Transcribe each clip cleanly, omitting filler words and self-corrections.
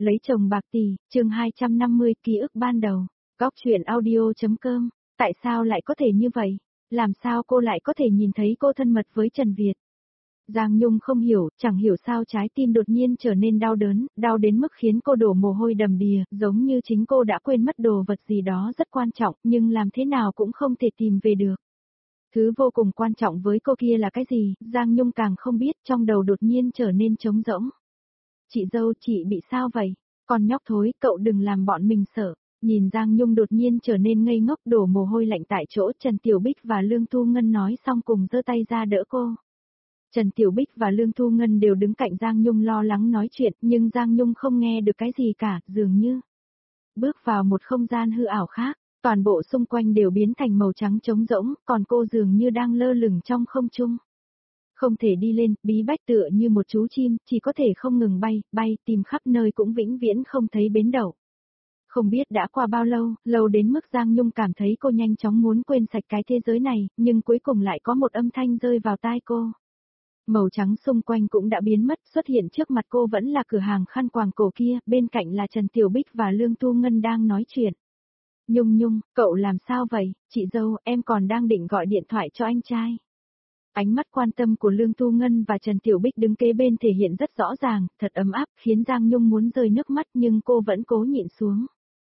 Lấy chồng bạc tỷ, chương 250, ký ức ban đầu. Góc truyện audio.com. Tại sao lại có thể như vậy? Làm sao cô lại có thể nhìn thấy cô thân mật với Trần Việt? Giang Nhung không hiểu, chẳng hiểu sao trái tim đột nhiên trở nên đau đớn, đau đến mức khiến cô đổ mồ hôi đầm đìa, giống như chính cô đã quên mất đồ vật gì đó rất quan trọng, nhưng làm thế nào cũng không thể tìm về được. Thứ vô cùng quan trọng với cô kia là cái gì, Giang Nhung càng không biết, trong đầu đột nhiên trở nên trống rỗng. Chị dâu, chị bị sao vậy? Con nhóc thối, cậu đừng làm bọn mình sợ. Nhìn Giang Nhung đột nhiên trở nên ngây ngốc đổ mồ hôi lạnh tại chỗ, Trần Tiểu Bích và Lương Thu Ngân nói xong cùng giơ tay ra đỡ cô. Trần Tiểu Bích và Lương Thu Ngân đều đứng cạnh Giang Nhung lo lắng nói chuyện, nhưng Giang Nhung không nghe được cái gì cả, dường như bước vào một không gian hư ảo khác, toàn bộ xung quanh đều biến thành màu trắng trống rỗng, còn cô dường như đang lơ lửng trong không trung. Không thể đi lên, bí bách tựa như một chú chim, chỉ có thể không ngừng bay, bay, tìm khắp nơi cũng vĩnh viễn không thấy bến đậu. Không biết đã qua bao lâu, lâu đến mức Giang Nhung cảm thấy cô nhanh chóng muốn quên sạch cái thế giới này, nhưng cuối cùng lại có một âm thanh rơi vào tai cô. Màu trắng xung quanh cũng đã biến mất, xuất hiện trước mặt cô vẫn là cửa hàng khăn quàng cổ kia, bên cạnh là Trần Tiểu Bích và Lương Thu Ngân đang nói chuyện. Nhung Nhung, cậu làm sao vậy, chị dâu, em còn đang định gọi điện thoại cho anh trai. Ánh mắt quan tâm của Lương Thu Ngân và Trần Tiểu Bích đứng kế bên thể hiện rất rõ ràng, thật ấm áp, khiến Giang Nhung muốn rơi nước mắt nhưng cô vẫn cố nhịn xuống.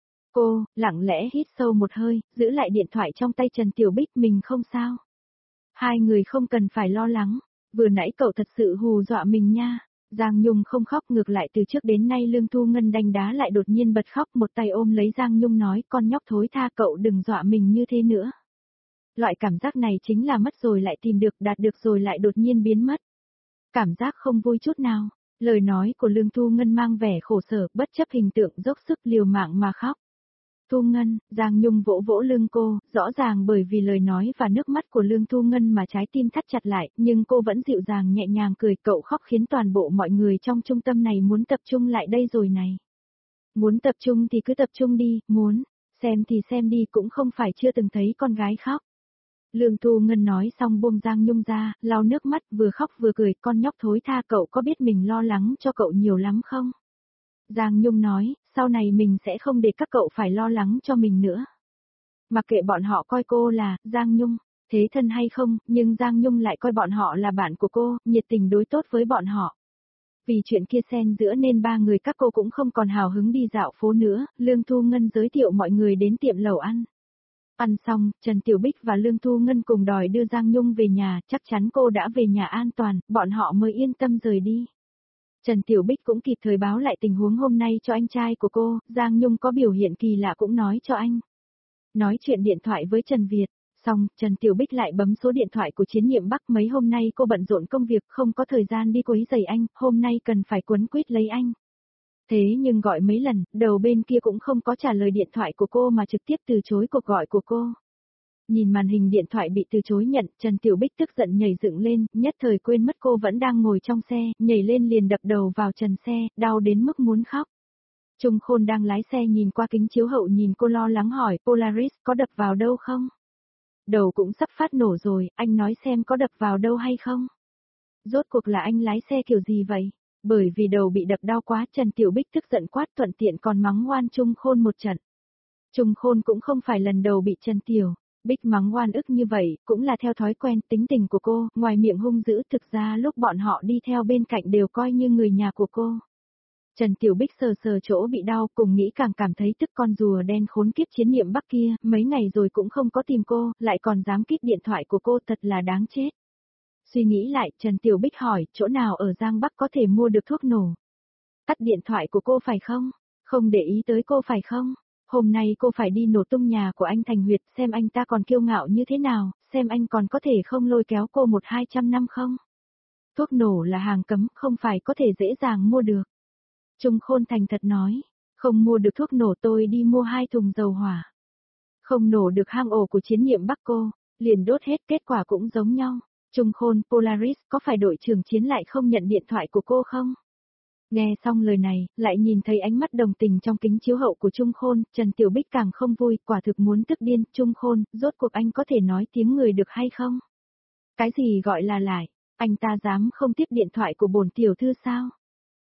Cô, lặng lẽ hít sâu một hơi, giữ lại điện thoại trong tay Trần Tiểu Bích, mình không sao. Hai người không cần phải lo lắng, vừa nãy cậu thật sự hù dọa mình nha. Giang Nhung không khóc, ngược lại từ trước đến nay Lương Thu Ngân đánh đá lại đột nhiên bật khóc, một tay ôm lấy Giang Nhung nói, con nhóc thối tha, cậu đừng dọa mình như thế nữa. Loại cảm giác này chính là mất rồi lại tìm được, đạt được rồi lại đột nhiên biến mất. Cảm giác không vui chút nào. Lời nói của Lương Thu Ngân mang vẻ khổ sở, bất chấp hình tượng dốc sức liều mạng mà khóc. Thu Ngân, Giang Nhung vỗ vỗ lưng cô, rõ ràng bởi vì lời nói và nước mắt của Lương Thu Ngân mà trái tim thắt chặt lại, nhưng cô vẫn dịu dàng nhẹ nhàng cười, cậu khóc khiến toàn bộ mọi người trong trung tâm này muốn tập trung lại đây rồi này. Muốn tập trung thì cứ tập trung đi, muốn xem thì xem đi, cũng không phải chưa từng thấy con gái khóc. Lương Thu Ngân nói xong buông Giang Nhung ra, lau nước mắt, vừa khóc vừa cười, con nhóc thối tha, cậu có biết mình lo lắng cho cậu nhiều lắm không? Giang Nhung nói, sau này mình sẽ không để các cậu phải lo lắng cho mình nữa. Mặc kệ bọn họ coi cô là, Giang Nhung, thế thân hay không, nhưng Giang Nhung lại coi bọn họ là bạn của cô, nhiệt tình đối tốt với bọn họ. Vì chuyện kia xen giữa nên ba người các cô cũng không còn hào hứng đi dạo phố nữa, Lương Thu Ngân giới thiệu mọi người đến tiệm lẩu ăn. Ăn xong, Trần Tiểu Bích và Lương Thu Ngân cùng đòi đưa Giang Nhung về nhà, chắc chắn cô đã về nhà an toàn, bọn họ mới yên tâm rời đi. Trần Tiểu Bích cũng kịp thời báo lại tình huống hôm nay cho anh trai của cô, Giang Nhung có biểu hiện kỳ lạ cũng nói cho anh. Nói chuyện điện thoại với Trần Việt, xong, Trần Tiểu Bích lại bấm số điện thoại của Chiến Nhiệm Bắc, mấy hôm nay cô bận rộn công việc, không có thời gian đi quấy rầy anh, hôm nay cần phải quấn quýt lấy anh. Thế nhưng gọi mấy lần, đầu bên kia cũng không có trả lời điện thoại của cô mà trực tiếp từ chối cuộc gọi của cô. Nhìn màn hình điện thoại bị từ chối nhận, Trần Tiểu Bích tức giận nhảy dựng lên, nhất thời quên mất cô vẫn đang ngồi trong xe, nhảy lên liền đập đầu vào trần xe, đau đến mức muốn khóc. Trung Khôn đang lái xe nhìn qua kính chiếu hậu nhìn cô lo lắng hỏi, Polaris có đập vào đâu không? Đầu cũng sắp phát nổ rồi, anh nói xem có đập vào đâu hay không? Rốt cuộc là anh lái xe kiểu gì vậy? Bởi vì đầu bị đập đau quá, Trần Tiểu Bích tức giận quát, thuận tiện còn mắng oan Trung Khôn một trận. Trung Khôn cũng không phải lần đầu bị Trần Tiểu Bích mắng oan ức như vậy, cũng là theo thói quen tính tình của cô, ngoài miệng hung dữ, thực ra lúc bọn họ đi theo bên cạnh đều coi như người nhà của cô. Trần Tiểu Bích sờ sờ chỗ bị đau, cùng nghĩ càng cảm thấy tức, con rùa đen khốn kiếp Chiến Nhiệm Bắc kia, mấy ngày rồi cũng không có tìm cô, lại còn dám kích điện thoại của cô, thật là đáng chết. Suy nghĩ lại, Trần Tiểu Bích hỏi, chỗ nào ở Giang Bắc có thể mua được thuốc nổ? Tắt điện thoại của cô phải không? Không để ý tới cô phải không? Hôm nay cô phải đi nổ tung nhà của anh Thành Huyệt, xem anh ta còn kiêu ngạo như thế nào, xem anh còn có thể không lôi kéo cô 100-200 năm không? Thuốc nổ là hàng cấm, không phải có thể dễ dàng mua được. Trung Khôn thành thật nói, không mua được thuốc nổ tôi đi mua 2 thùng dầu hỏa. Không nổ được hang ổ của Chiến Nhiệm Bắc cô, liền đốt hết, kết quả cũng giống nhau. Trung Khôn, Polaris, có phải đội trưởng Chiến lại không nhận điện thoại của cô không? Nghe xong lời này, lại nhìn thấy ánh mắt đồng tình trong kính chiếu hậu của Trung Khôn, Trần Tiểu Bích càng không vui, quả thực muốn tức điên, Trung Khôn, rốt cuộc anh có thể nói tiếng người được hay không? Cái gì gọi là lại, anh ta dám không tiếp điện thoại của bổn tiểu thư sao?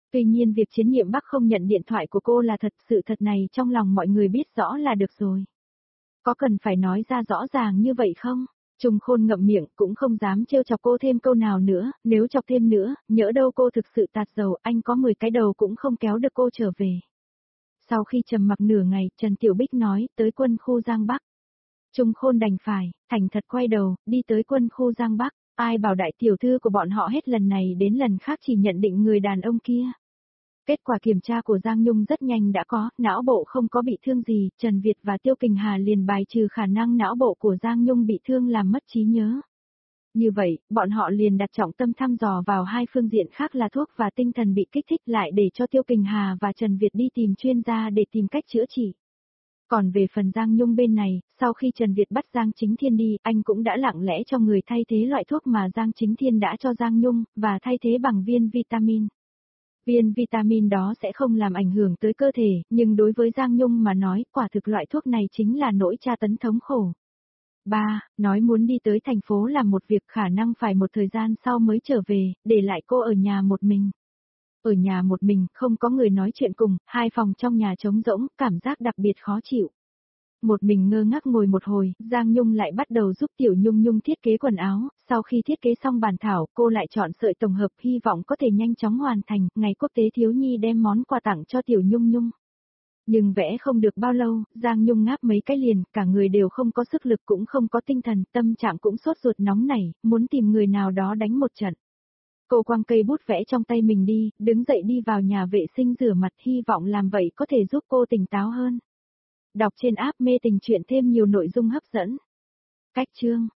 Tuy nhiên việc Chiến Nhiệm Bắc không nhận điện thoại của cô là thật, sự thật này trong lòng mọi người biết rõ là được rồi. Có cần phải nói ra rõ ràng như vậy không? Trung Khôn ngậm miệng cũng không dám trêu chọc cô thêm câu nào nữa, nếu chọc thêm nữa, nhỡ đâu cô thực sự tạt dầu, anh có 10 cái đầu cũng không kéo được cô trở về. Sau khi trầm mặc nửa ngày, Trần Tiểu Bích nói, tới quân khu Giang Bắc. Trung Khôn đành phải, thành thật quay đầu, đi tới quân khu Giang Bắc, ai bảo đại tiểu thư của bọn họ hết lần này đến lần khác chỉ nhận định người đàn ông kia. Kết quả kiểm tra của Giang Nhung rất nhanh đã có, não bộ không có bị thương gì, Trần Việt và Tiêu Kình Hà liền bài trừ khả năng não bộ của Giang Nhung bị thương làm mất trí nhớ. Như vậy, bọn họ liền đặt trọng tâm thăm dò vào hai phương diện khác là thuốc và tinh thần bị kích thích lại để cho Tiêu Kình Hà và Trần Việt đi tìm chuyên gia để tìm cách chữa trị. Còn về phần Giang Nhung bên này, sau khi Trần Việt bắt Giang Chính Thiên đi, anh cũng đã lặng lẽ cho người thay thế loại thuốc mà Giang Chính Thiên đã cho Giang Nhung, và thay thế bằng viên vitamin. Viên vitamin đó sẽ không làm ảnh hưởng tới cơ thể, nhưng đối với Giang Nhung mà nói, quả thực loại thuốc này chính là nỗi tra tấn thống khổ. 3. Nói muốn đi tới thành phố làm một việc khả năng phải một thời gian sau mới trở về, để lại cô ở nhà một mình. Ở nhà một mình, không có người nói chuyện cùng, hai phòng trong nhà trống rỗng, cảm giác đặc biệt khó chịu. Một mình ngơ ngác ngồi một hồi, Giang Nhung lại bắt đầu giúp Tiểu Nhung Nhung thiết kế quần áo, sau khi thiết kế xong bản thảo, cô lại chọn sợi tổng hợp hy vọng có thể nhanh chóng hoàn thành, ngày quốc tế thiếu nhi đem món quà tặng cho Tiểu Nhung Nhung. Nhưng vẽ không được bao lâu, Giang Nhung ngáp mấy cái liền, cả người đều không có sức lực cũng không có tinh thần, tâm trạng cũng sốt ruột nóng nảy, muốn tìm người nào đó đánh một trận. Cô quăng cây bút vẽ trong tay mình đi, đứng dậy đi vào nhà vệ sinh rửa mặt, hy vọng làm vậy có thể giúp cô tỉnh táo hơn. Đọc trên app Mê Tình Truyện thêm nhiều nội dung hấp dẫn. Cách chương